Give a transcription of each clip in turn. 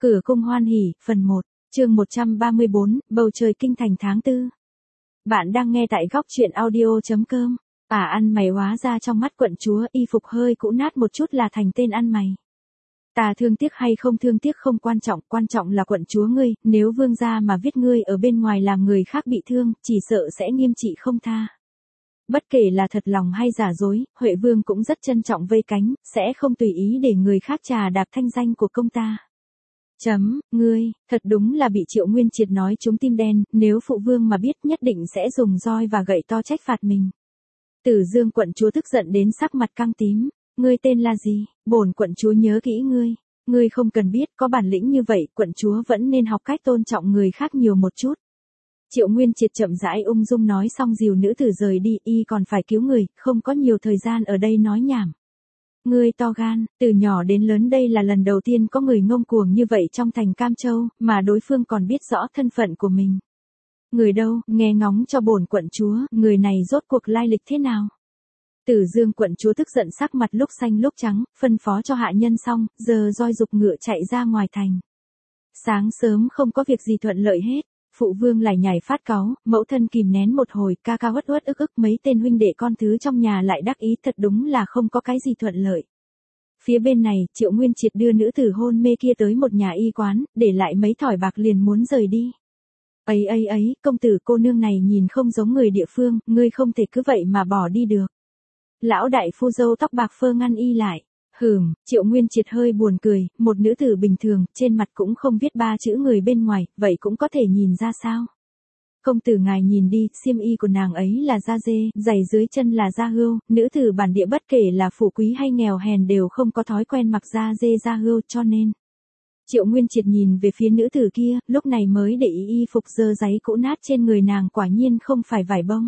Cửa cung hoan hỉ, phần 1, chương 134, bầu trời kinh thành tháng 4. Bạn đang nghe tại góc truyện audio.com. Ăn mày hóa ra trong mắt quận chúa, y phục hơi cũ nát một chút là thành tên ăn mày. Ta thương tiếc hay không thương tiếc không quan trọng là quận chúa ngươi, nếu vương gia mà viết ngươi ở bên ngoài làm người khác bị thương, chỉ sợ sẽ nghiêm trị không tha. Bất kể là thật lòng hay giả dối, Huệ vương cũng rất trân trọng vây cánh, sẽ không tùy ý để người khác trà đạp thanh danh của công ta. Ngươi, thật đúng là bị Triệu Nguyên Triệt nói trúng tim đen, nếu phụ vương mà biết nhất định sẽ dùng roi và gậy to trách phạt mình. Tử Dương quận chúa tức giận đến sắc mặt căng tím, ngươi tên là gì, bổn quận chúa nhớ kỹ ngươi không cần biết, có bản lĩnh như vậy, quận chúa vẫn nên học cách tôn trọng người khác nhiều một chút. Triệu Nguyên Triệt chậm rãi ung dung nói xong dìu nữ tử rời đi, y còn phải cứu người, không có nhiều thời gian ở đây nói nhảm. Ngươi to gan, từ nhỏ đến lớn đây là lần đầu tiên có người ngông cuồng như vậy trong thành Cam Châu, mà đối phương còn biết rõ thân phận của mình. Người đâu, nghe ngóng cho bổn quận chúa, người này rốt cuộc lai lịch thế nào? Tử Dương quận chúa tức giận sắc mặt lúc xanh lúc trắng, phân phó cho hạ nhân xong, giờ roi dục ngựa chạy ra ngoài thành. Sáng sớm không có việc gì thuận lợi hết. Phụ vương lại nhảy phát cáu, mẫu thân kìm nén một hồi, ca ca uất uất ức mấy tên huynh đệ con thứ trong nhà lại đắc ý, thật đúng là không có cái gì thuận lợi. Phía bên này, Triệu Nguyên Triệt đưa nữ tử hôn mê kia tới một nhà y quán, để lại mấy thỏi bạc liền muốn rời đi. Ấy, công tử cô nương này nhìn không giống người địa phương, ngươi không thể cứ vậy mà bỏ đi được. Lão đại phu dâu tóc bạc phơ ngăn y lại. Triệu Nguyên Triệt hơi buồn cười, một nữ tử bình thường, trên mặt cũng không viết ba chữ người bên ngoài, vậy cũng có thể nhìn ra sao? Công tử ngài nhìn đi, xiêm y của nàng ấy là da dê, giày dưới chân là da hươu, nữ tử bản địa bất kể là phú quý hay nghèo hèn đều không có thói quen mặc da dê da hươu cho nên. Triệu Nguyên Triệt nhìn về phía nữ tử kia, lúc này mới để ý y phục dơ giấy cũ nát trên người nàng quả nhiên không phải vải bông.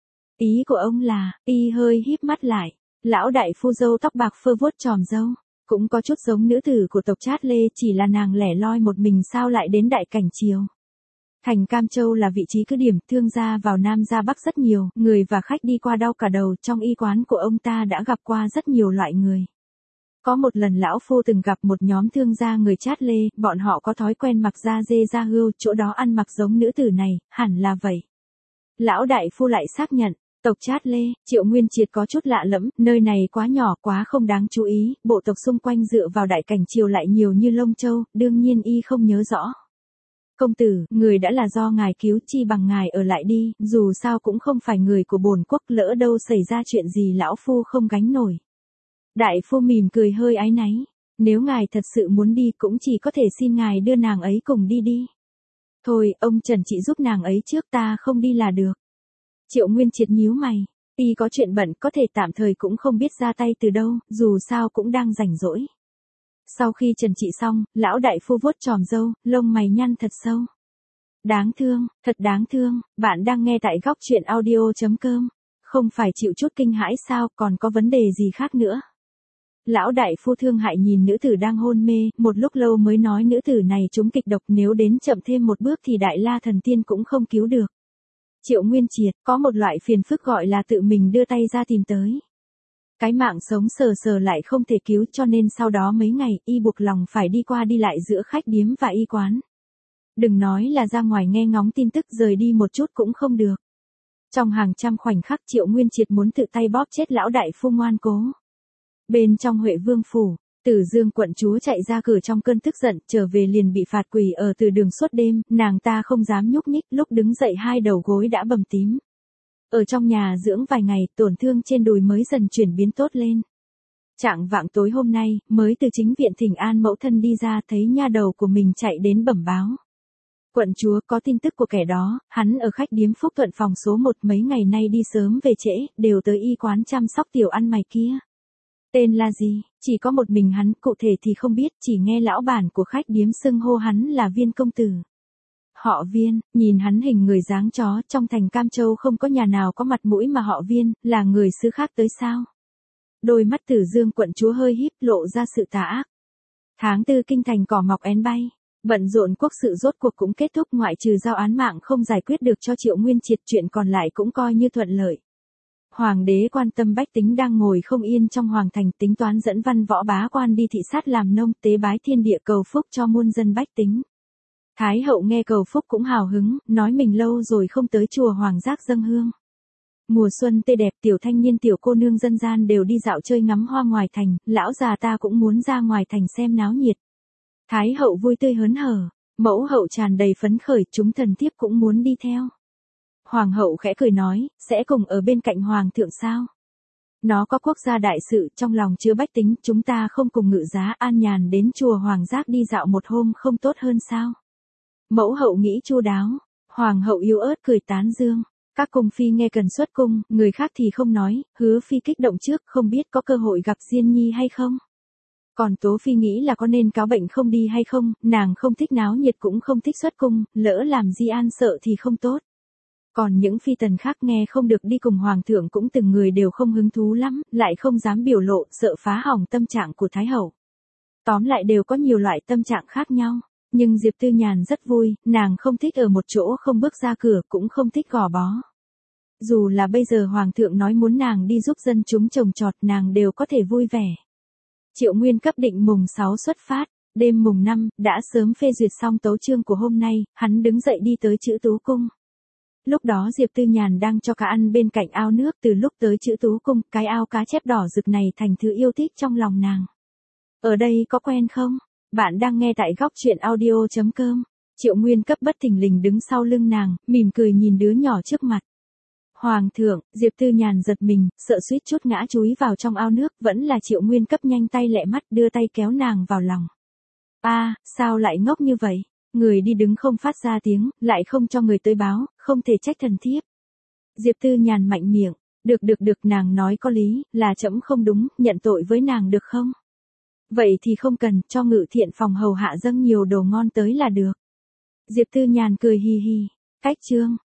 Ý của ông là, y hơi híp mắt lại. Lão đại phu dâu tóc bạc phơ vuốt tròm râu, cũng có chút giống nữ tử của tộc Trát Lê, chỉ là nàng lẻ loi một mình sao lại đến đại cảnh triều. Thành Cam Châu là vị trí cứ điểm, thương gia vào Nam ra Bắc rất nhiều, người và khách đi qua đau cả đầu, trong y quán của ông ta đã gặp qua rất nhiều loại người. Có một lần lão phu từng gặp một nhóm thương gia người Trát Lê, bọn họ có thói quen mặc da dê da hươu, chỗ đó ăn mặc giống nữ tử này, hẳn là vậy. Lão đại phu lại xác nhận. Tộc Trát Lê, Triệu Nguyên Triệt có chút lạ lẫm, nơi này quá nhỏ quá không đáng chú ý, bộ tộc xung quanh dựa vào đại cảnh triều lại nhiều như lông châu, đương nhiên y không nhớ rõ. Công tử, người đã là do ngài cứu, chi bằng ngài ở lại đi, dù sao cũng không phải người của bổn quốc, lỡ đâu xảy ra chuyện gì lão phu không gánh nổi. Đại phu mỉm cười hơi áy náy, nếu ngài thật sự muốn đi cũng chỉ có thể xin ngài đưa nàng ấy cùng đi. Thôi, ông Trần chị giúp nàng ấy trước, ta không đi là được. Triệu Nguyên Triệt nhíu mày, y có chuyện bận có thể tạm thời cũng không biết ra tay từ đâu, dù sao cũng đang rảnh rỗi. Sau khi trần trị xong, lão đại phu vuốt tròm râu, lông mày nhăn thật sâu. Đáng thương, thật đáng thương, bạn đang nghe tại góc truyện audio.com, không phải chịu chút kinh hãi sao, còn có vấn đề gì khác nữa. Lão đại phu thương hại nhìn nữ tử đang hôn mê, một lúc lâu mới nói nữ tử này trúng kịch độc, nếu đến chậm thêm một bước thì Đại La thần tiên cũng không cứu được. Triệu Nguyên Triệt, có một loại phiền phức gọi là tự mình đưa tay ra tìm tới. Cái mạng sống sờ lại không thể cứu, cho nên sau đó mấy ngày, y buộc lòng phải đi qua đi lại giữa khách điếm và y quán. Đừng nói là ra ngoài nghe ngóng tin tức, rời đi một chút cũng không được. Trong hàng trăm khoảnh khắc Triệu Nguyên Triệt muốn tự tay bóp chết lão đại phu ngoan cố. Bên trong Huệ Vương phủ, Tử Dương quận chúa chạy ra cửa trong cơn tức giận, trở về liền bị phạt quỳ ở từ đường suốt đêm, nàng ta không dám nhúc nhích, lúc đứng dậy hai đầu gối đã bầm tím. Ở trong nhà dưỡng vài ngày, tổn thương trên đùi mới dần chuyển biến tốt lên. Trạng vạng tối hôm nay, mới từ chính viện thỉnh an mẫu thân đi ra, thấy nha đầu của mình chạy đến bẩm báo. Quận chúa, có tin tức của kẻ đó, hắn ở khách điếm Phúc Thuận phòng số 1 mấy ngày nay đi sớm về trễ, đều tới y quán chăm sóc tiểu ăn mày kia. Tên là gì, chỉ có một mình hắn, cụ thể thì không biết, chỉ nghe lão bản của khách điếm xưng hô hắn là Viên công tử. Họ Viên, nhìn hắn hình người dáng chó, trong thành Cam Châu không có nhà nào có mặt mũi mà họ Viên, là người xứ khác tới sao? Đôi mắt Tử Dương quận chúa hơi híp, lộ ra sự tà ác. Tháng 4 kinh thành cỏ mọc én bay, bận rộn quốc sự rốt cuộc cũng kết thúc, ngoại trừ giao án mạng không giải quyết được cho Triệu Nguyên Triệt, chuyện còn lại cũng coi như thuận lợi. Hoàng đế quan tâm bách tính đang ngồi không yên trong hoàng thành, tính toán dẫn văn võ bá quan đi thị sát làm nông, tế bái thiên địa cầu phúc cho muôn dân bách tính. Thái hậu nghe cầu phúc cũng hào hứng, nói mình lâu rồi không tới chùa Hoàng Giác dâng hương. Mùa xuân tươi đẹp, tiểu thanh niên tiểu cô nương dân gian đều đi dạo chơi ngắm hoa ngoài thành, lão già ta cũng muốn ra ngoài thành xem náo nhiệt. Thái hậu vui tươi hớn hở, mẫu hậu tràn đầy phấn khởi, chúng thần thiếp cũng muốn đi theo. Hoàng hậu khẽ cười nói, sẽ cùng ở bên cạnh hoàng thượng sao? Nó có quốc gia đại sự, trong lòng chứa bách tính, chúng ta không cùng ngự giá an nhàn đến chùa Hoàng Giác đi dạo một hôm không tốt hơn sao? Mẫu hậu nghĩ chu đáo, hoàng hậu yếu ớt cười tán dương. Các cung phi nghe cần xuất cung, người khác thì không nói, Hứa phi kích động trước, không biết có cơ hội gặp Diên Nhi hay không. Còn Tố phi nghĩ là có nên cáo bệnh không đi hay không, nàng không thích náo nhiệt cũng không thích xuất cung, lỡ làm Di An sợ thì không tốt. Còn những phi tần khác nghe không được đi cùng hoàng thượng cũng từng người đều không hứng thú lắm, lại không dám biểu lộ, sợ phá hỏng tâm trạng của Thái hậu. Tóm lại đều có nhiều loại tâm trạng khác nhau. Nhưng Diệp Tư Nhàn rất vui, nàng không thích ở một chỗ không bước ra cửa, cũng không thích gò bó. Dù là bây giờ hoàng thượng nói muốn nàng đi giúp dân chúng trồng trọt, nàng đều có thể vui vẻ. Triệu Nguyên cấp định mùng 6 xuất phát, đêm mùng 5, đã sớm phê duyệt xong tấu chương của hôm nay, hắn đứng dậy đi tới Chữ Tú Cung. Lúc đó Diệp Tư Nhàn đang cho cá ăn bên cạnh ao nước, từ lúc tới Chữ Tú Cung, cái ao cá chép đỏ rực này thành thứ yêu thích trong lòng nàng. Ở đây có quen không? Bạn đang nghe tại góc truyện audio.com. Triệu Nguyên cấp bất thình lình đứng sau lưng nàng, mỉm cười nhìn đứa nhỏ trước mặt. Hoàng thượng, Diệp Tư Nhàn giật mình, sợ suýt chút ngã chúi vào trong ao nước, vẫn là Triệu Nguyên cấp nhanh tay lẹ mắt đưa tay kéo nàng vào lòng. Sao lại ngốc như vậy? Người đi đứng không phát ra tiếng, lại không cho người tới báo, không thể trách thần thiếp. Diệp Tư Nhàn mạnh miệng, được, nàng nói có lý, là trẫm không đúng, nhận tội với nàng được không? Vậy thì không cần, cho Ngự Thiện phòng hầu hạ dâng nhiều đồ ngon tới là được. Diệp Tư Nhàn cười hì hì. Cách chương